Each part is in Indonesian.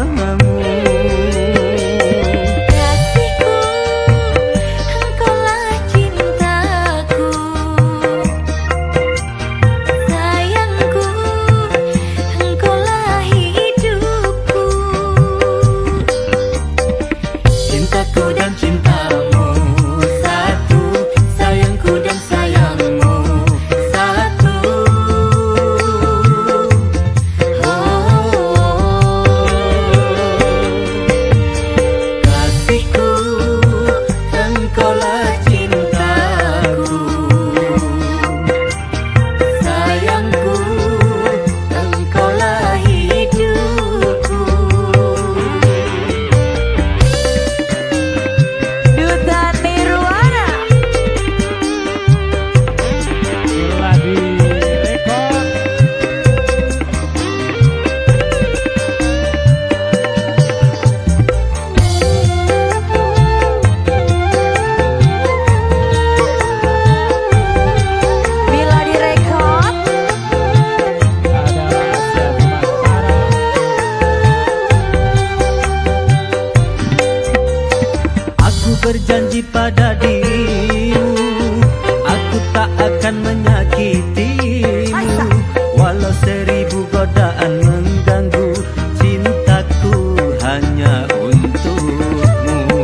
Berjanji pada dirimu, aku tak akan menyakitimu. Walau 1000 godaan mengganggu, cintaku hanya untukmu.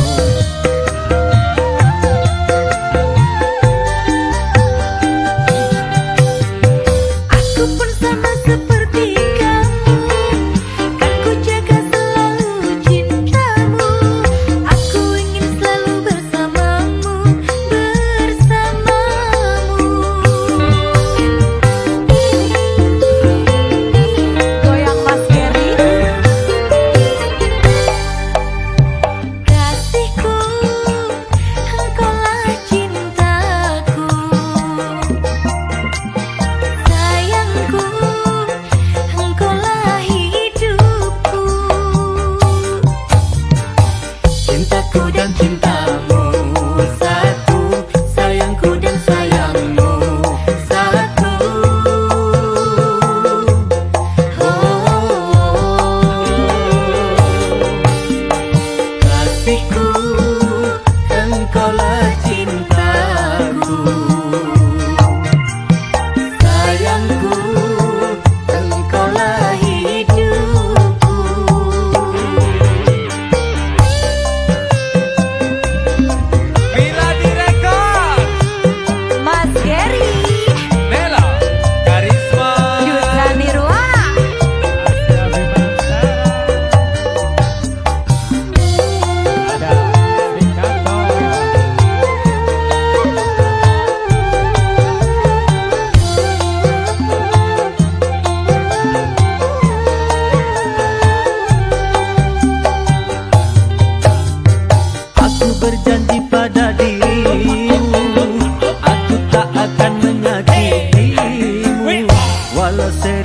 Aku pun sama seperti kamu, kan ku jaga selalu cintamu. Aku ingin selalu bersamamu, Goyang Mas Geri. Kasihku, engkaulah cintaku. Sayangku, engkaulah hidupku. Cintaku dan cintamu satu, sayangku dan sayangmu satu. Kasihku, engkaulah cintaku. Sayangku, engkaulah hidupku. Bila direkod Mas Geri, Nela Karisma Dutra Nirwana. Asia Bimantara ada Ricardo. Aku berjanji pada dirimu, aku tak akan menyakitimu. Walau